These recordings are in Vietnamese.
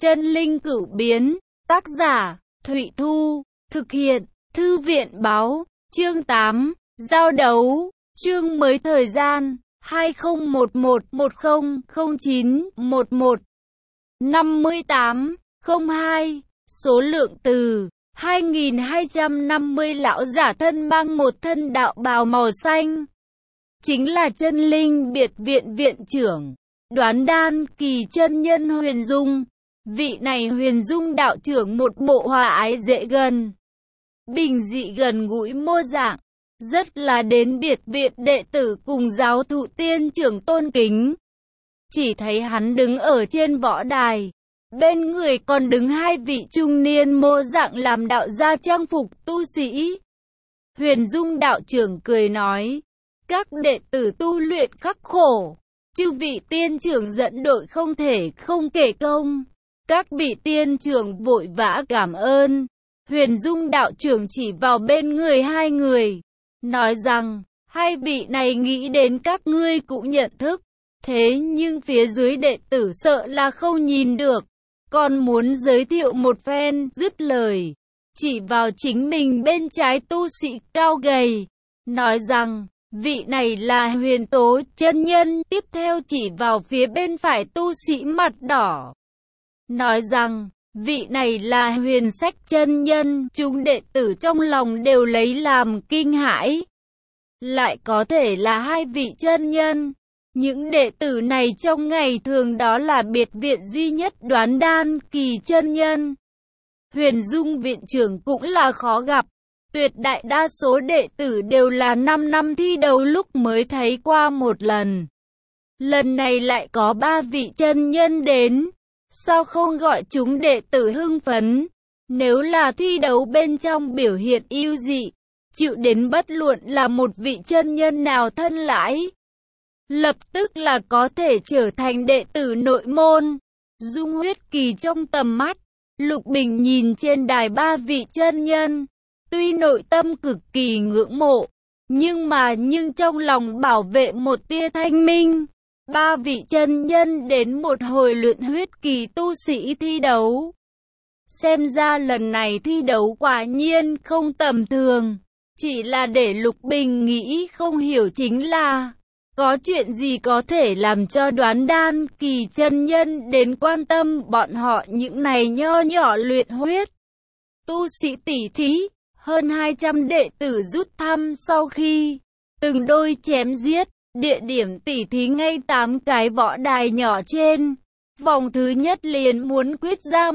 Chân linh cửu biến, tác giả, Thụy Thu, thực hiện, Thư viện báo, chương 8, giao đấu, chương mới thời gian, 2011-10-09-11, 58-02, số lượng từ, 2250 lão giả thân mang một thân đạo bào màu xanh. Chính là chân linh biệt viện viện trưởng, Đoán Đan Kỳ chân nhân Huyền Dung. Vị này Huyền Dung đạo trưởng một bộ hòa ái dễ gần, bình dị gần gũi mô dạng, rất là đến biệt viện đệ tử cùng giáo thụ tiên trưởng tôn kính. Chỉ thấy hắn đứng ở trên võ đài, bên người còn đứng hai vị trung niên mô dạng làm đạo gia trang phục tu sĩ. Huyền Dung đạo trưởng cười nói, các đệ tử tu luyện khắc khổ, chư vị tiên trưởng dẫn đội không thể không kể công. Các vị tiên trưởng vội vã cảm ơn. Huyền Dung đạo trưởng chỉ vào bên người hai người, nói rằng, hai vị này nghĩ đến các ngươi cũng nhận thức. Thế nhưng phía dưới đệ tử sợ là không nhìn được, còn muốn giới thiệu một phen, dứt lời, chỉ vào chính mình bên trái tu sĩ cao gầy, nói rằng, vị này là Huyền Tố chân nhân, tiếp theo chỉ vào phía bên phải tu sĩ mặt đỏ, nói rằng, vị này là Huyền Sách chân nhân. Chúng đệ tử trong lòng đều lấy làm kinh hãi. Lại có thể là hai vị chân nhân. Những đệ tử này trong ngày thường đó là biệt viện duy nhất Đoán Đan Kỳ chân nhân. Huyền Dung viện trưởng cũng là khó gặp. Tuyệt đại đa số đệ tử đều là 5 năm thi đấu lúc mới thấy qua một lần. Lần này lại có ba vị chân nhân đến. Sao không gọi chúng đệ tử hưng phấn? Nếu là thi đấu bên trong biểu hiện ưu dị, chịu đến bất luận là một vị chân nhân nào thân lãi, lập tức là có thể trở thành đệ tử nội môn. Dung Huyết Kỳ trong tầm mắt, Lục Bình nhìn trên đài ba vị chân nhân, tuy nội tâm cực kỳ ngưỡng mộ, nhưng trong lòng bảo vệ một tia thanh minh. Ba vị chân nhân đến một hồi luyện huyết kỳ tu sĩ thi đấu. Xem ra lần này thi đấu quả nhiên không tầm thường. Chỉ là để Lục Bình nghĩ không hiểu chính là, có chuyện gì có thể làm cho Đoán Đan Kỳ chân nhân đến quan tâm bọn họ những này nho nhỏ luyện huyết tu sĩ tỷ thí. Hơn 200 đệ tử rút thăm sau khi từng đôi chém giết. Địa điểm tỉ thí ngay 8 cái võ đài nhỏ trên. Vòng thứ nhất liền muốn quyết ra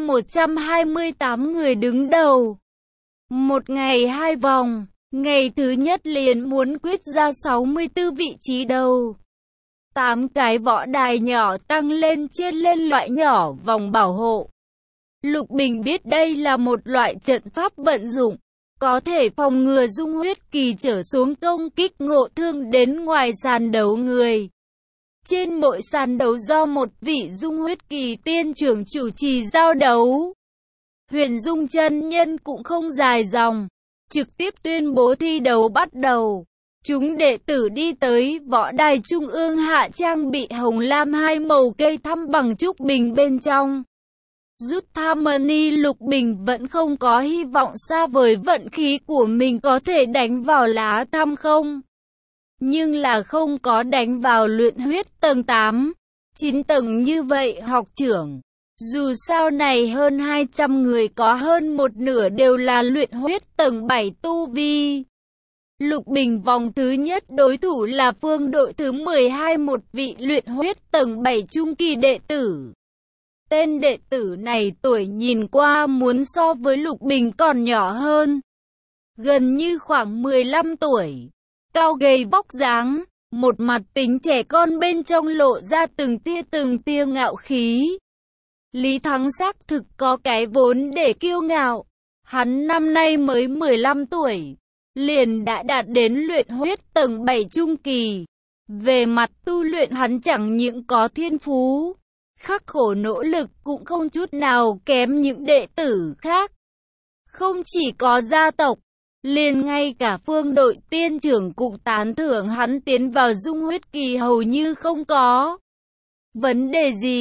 128 người đứng đầu. Một ngày 2 vòng, ngày thứ nhất liền muốn quyết ra 64 vị trí đầu. 8 cái võ đài nhỏ tăng lên trên lên loại nhỏ vòng bảo hộ. Lục Bình biết đây là một loại trận pháp vận dụng, có thể phòng ngừa Dung Huyết Kỳ trở xuống công kích ngộ thương đến ngoài sàn đấu người. Trên mỗi sàn đấu do một vị Dung Huyết Kỳ tiên trưởng chủ trì giao đấu. Huyền Dung chân nhân cũng không dài dòng, trực tiếp tuyên bố thi đấu bắt đầu. Chúng đệ tử đi tới võ đài trung ương hạ trang bị hồng lam hai màu cây thăm bằng trúc bình bên trong. Rút thăm money. Lục Bình vẫn không có hy vọng xa vời vận khí của mình có thể đánh vào lá thăm không. Nhưng là không có đánh vào luyện huyết tầng 8, 9 tầng như vậy học trưởng. Dù sao này hơn 200 người có hơn một nửa đều là luyện huyết tầng 7 tu vi. Lục Bình vòng thứ nhất đối thủ là phương đội thứ 12, một vị luyện huyết tầng 7 trung kỳ đệ tử. Tên đệ tử này tuổi nhìn qua muốn so với Lục Bình còn nhỏ hơn, gần như khoảng 15 tuổi. Cao gầy vóc dáng, một mặt tính trẻ con bên trong lộ ra từng tia ngạo khí. Lý Thắng xác thực có cái vốn để kiêu ngạo. Hắn năm nay mới 15 tuổi, liền đã đạt đến luyện huyết tầng 7 trung kỳ. Về mặt tu luyện hắn chẳng những có thiên phú, khắc khổ nỗ lực cũng không chút nào kém những đệ tử khác. Không chỉ có gia tộc, liền ngay cả phương đội tiên trưởng cũng tán thưởng hắn tiến vào Dung Huyết Kỳ hầu như không có vấn đề gì.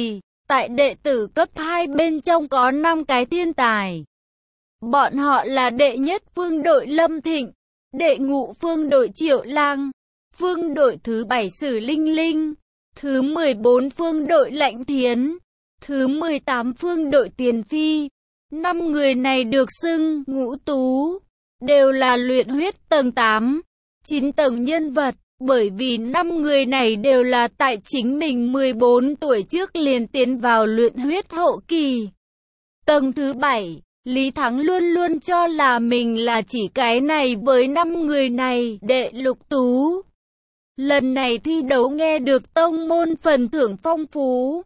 Tại đệ tử cấp 2 bên trong có 5 cái thiên tài. Bọn họ là đệ nhất phương đội Lâm Thịnh, đệ ngũ phương đội Triệu Lang, phương đội thứ 7 Sử Linh Linh, thứ 14 phương đội Lãnh Thiến, thứ 18 phương đội Tiền Phi. 5 người này được xưng ngũ tú, đều là luyện huyết tầng 8, 9 tầng nhân vật, bởi vì 5 người này đều là tại chính mình 14 tuổi trước liền tiến vào luyện huyết hậu kỳ. Tầng thứ 7, Lý Thắng luôn luôn cho là mình là chỉ cái này với 5 người này, đệ lục tú. Lần này thi đấu nghe được tông môn phần thưởng phong phú.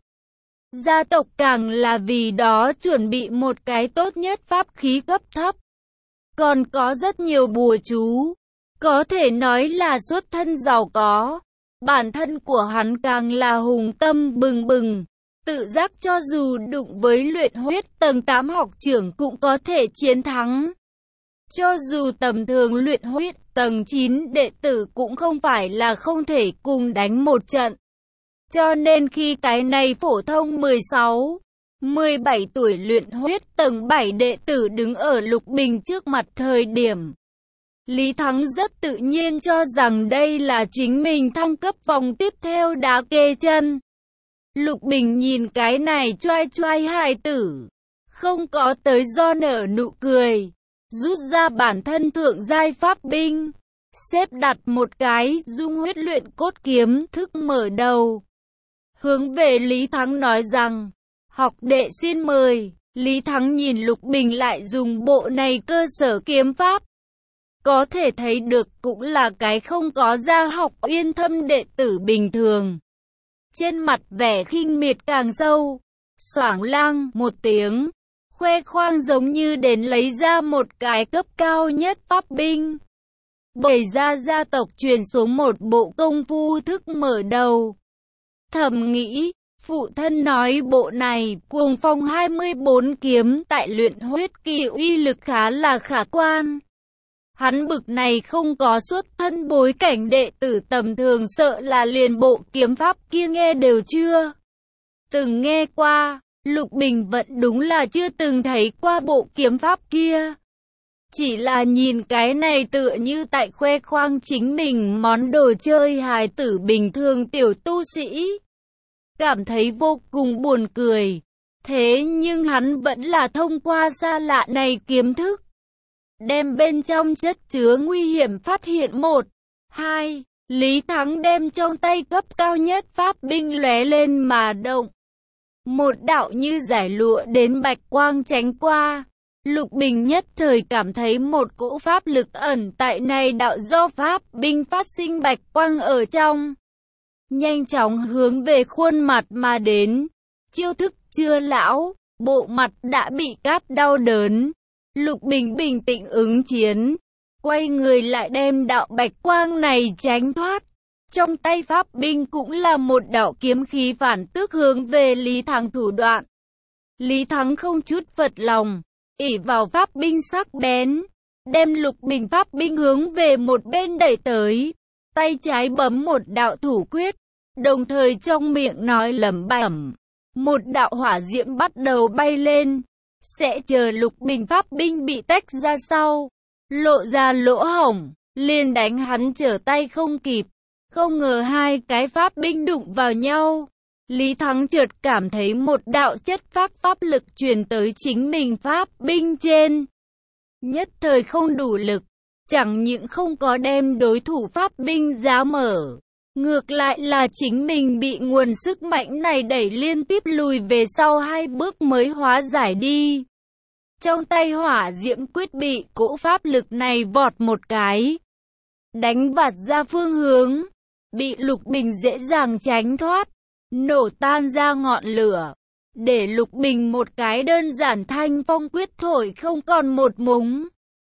Gia tộc càng là vì đó chuẩn bị một cái tốt nhất pháp khí cấp thấp. Còn có rất nhiều bùa chú, có thể nói là xuất thân giàu có. Bản thân của hắn càng là hùng tâm bừng bừng, tự giác cho dù đụng với luyện huyết tầng 8 học trưởng cũng có thể chiến thắng. Cho dù tầm thường luyện huyết tầng 9 đệ tử cũng không phải là không thể cùng đánh một trận. Cho nên khi cái này phổ thông 16, 17 tuổi luyện huyết tầng 7 đệ tử đứng ở Lục Bình trước mặt thời điểm, Lý Thắng rất tự nhiên cho rằng đây là chính mình thăng cấp vòng tiếp theo đá kê chân. Lục Bình nhìn cái này choai choai hài tử, không có tới do nở nụ cười, rút ra bản thân thượng giai pháp binh, xếp đặt một cái dung huyết luyện cốt kiếm thức mở đầu. Hướng về Lý Thắng nói rằng, học đệ xin mời. Lý Thắng nhìn Lục Bình lại dùng bộ này cơ sở kiếm pháp. Có thể thấy được cũng là cái không có gia học uyên thâm đệ tử bình thường. Trên mặt vẻ khinh miệt càng sâu, xoảng lang một tiếng, khoe khoang giống như đến lấy ra một cái cấp cao nhất pháp binh. Bày ra gia tộc truyền xuống một bộ công phu thức mở đầu. Thầm nghĩ, phụ thân nói bộ này, Cuồng Phong 24 kiếm tại luyện huyết kỳ uy lực khá là khả quan. Hắn bực này không có xuất thân bối cảnh đệ tử tầm thường sợ là liền bộ kiếm pháp kia nghe đều chưa từng nghe qua. Lục Bình vẫn đúng là chưa từng thấy qua bộ kiếm pháp kia. Chỉ là nhìn cái này tựa như tại khoe khoang chính mình món đồ chơi hài tử bình thường tiểu tu sĩ. Cảm thấy vô cùng buồn cười. Thế nhưng hắn vẫn là thông qua xa lạ này kiếm thức, đem bên trong chất chứa nguy hiểm phát hiện. 1, 2, Lý Thắng đem trong tay cấp cao nhất pháp binh lóe lên mà động. Một đạo như giải lụa đến bạch quang tránh qua. Lục Bình nhất thời cảm thấy một cỗ pháp lực ẩn tại này đạo do pháp binh phát sinh bạch quang ở trong. Nhanh chóng hướng về khuôn mặt mà đến. Chiêu thức chưa lão, bộ mặt đã bị cắt đau đớn. Lục Bình bình tĩnh ứng chiến, quay người lại đem đạo bạch quang này tránh thoát. Trong tay pháp binh cũng là một đạo kiếm khí phản tước hướng về Lý Thắng thủ đoạn. Lý Thắng không chút phật lòng, ỷ vào pháp binh sắc bén, đem Lục Bình pháp binh hướng về một bên đẩy tới. Tay trái bấm một đạo thủ quyết, đồng thời trong miệng nói lẩm bẩm. Một đạo hỏa diễm bắt đầu bay lên, sẽ chờ Lục Bình pháp binh bị tách ra sau, lộ ra lỗ hổng, liền đánh hắn trở tay không kịp. Không ngờ hai cái pháp binh đụng vào nhau. Lý Thắng chợt cảm thấy một đạo chất phác pháp lực truyền tới chính mình pháp binh trên. Nhất thời không đủ lực, chẳng những không có đem đối thủ pháp binh giá mở, ngược lại là chính mình bị nguồn sức mạnh này đẩy liên tiếp lùi về sau 2 bước mới hóa giải đi. Trong tay hỏa diễm quyết bị cỗ pháp lực này vọt một cái, đánh vạt ra phương hướng, bị Lục Bình dễ dàng tránh thoát, nổ tan ra ngọn lửa, để Lục Bình một cái đơn giản thanh phong quyết thổi không còn một mống.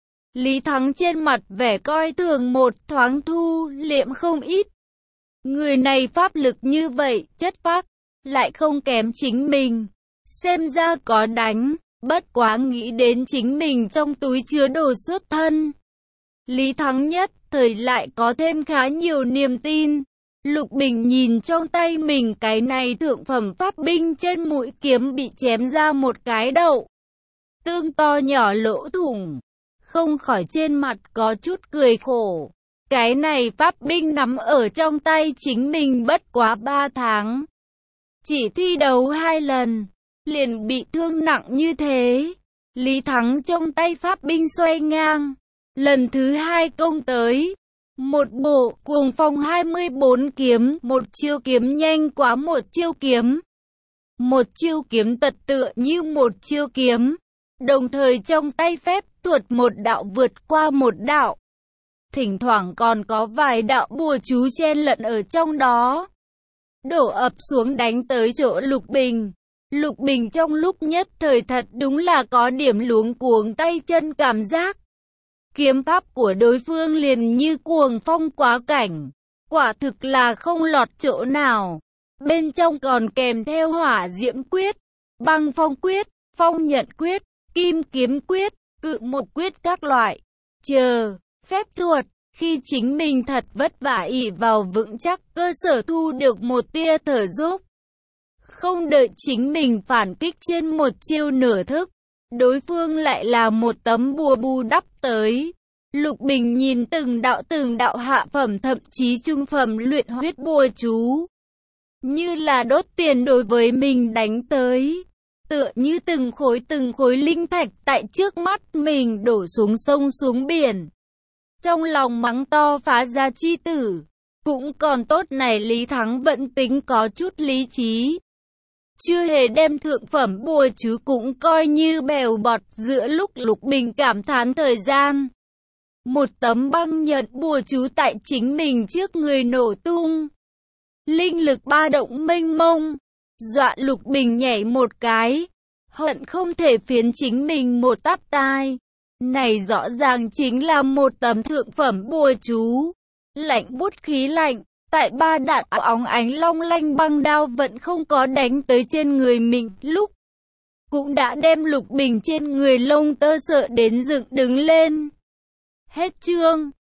Lý Thắng trên mặt vẻ coi thường một thoáng thu liệm không ít. Người này pháp lực như vậy, chất phác, lại không kém chính mình. Xem ra có đánh, bất quá nghĩ đến chính mình trong túi chứa đồ xuất thân. Lý Thắng nhất thời lại có thêm khá nhiều niềm tin. Lục Bình nhìn trong tay mình cái này thượng phẩm pháp binh, trên mũi kiếm bị chém ra một cái đậu tương to nhỏ lỗ thủng, không khỏi trên mặt có chút cười khổ. Cái này pháp binh nắm ở trong tay chính mình bất quá 3 tháng. Chỉ thi đấu 2 lần, liền bị thương nặng như thế. Lý Thắng trong tay pháp binh xoay ngang, lần thứ 2 công tới. Một bộ cuồng phong 24 kiếm, một chiêu kiếm nhanh quá một chiêu kiếm. Một chiêu kiếm tật tựa như một chiêu kiếm, đồng thời trong tay phép thuật một đạo vượt qua một đạo. Thỉnh thoảng còn có vài đạo bùa chú chen lẫn ở trong đó, đổ ập xuống đánh tới chỗ Lục Bình. Lục Bình trong lúc nhất thời thật đúng là có điểm luống cuống tay chân cảm giác. Kiếm pháp của đối phương liền như cuồng phong quá cảnh, quả thực là không lọt chỗ nào. Bên trong còn kèm theo hỏa diễm quyết, băng phong quyết, phong nhận quyết, kim kiếm quyết, cự một quyết các loại. Chờ, phép thuật, khi chính mình thật vất vả ỷ vào vững chắc cơ sở thu được một tia thở dốc. Không đợi chính mình phản kích trên một chiêu nửa thức, đối phương lại là một tấm bùa bù đắp tới. Lục Bình nhìn từng đạo hạ phẩm thậm chí trung phẩm luyện huyết bùa chú, như là đốt tiền đối với mình đánh tới, tựa như từng khối linh thạch tại trước mắt mình đổ xuống sông xuống biển. Trong lòng mắng to phá gia chi tử, cũng còn tốt này Lý Thắng vẫn tính có chút lý trí, chưa hề đem thượng phẩm bùa chú cũng coi như bèo bọt. Giữa lúc Lục Bình cảm thán thời gian, một tấm băng nhận bùa chú tại chính mình trước người nổ tung, linh lực ba động mênh mông, dọa Lục Bình nhảy một cái, hận không thể phiến chính mình một tát tai. Này rõ ràng chính là một tấm thượng phẩm bùa chú, lạnh bút khí lạnh. Tại 3 đạn óng ánh long lanh băng đao vẫn không có đánh tới trên người mình lúc, cũng đã đem Lục Bình trên người lông tơ sợ đến dựng đứng lên. Hết chương.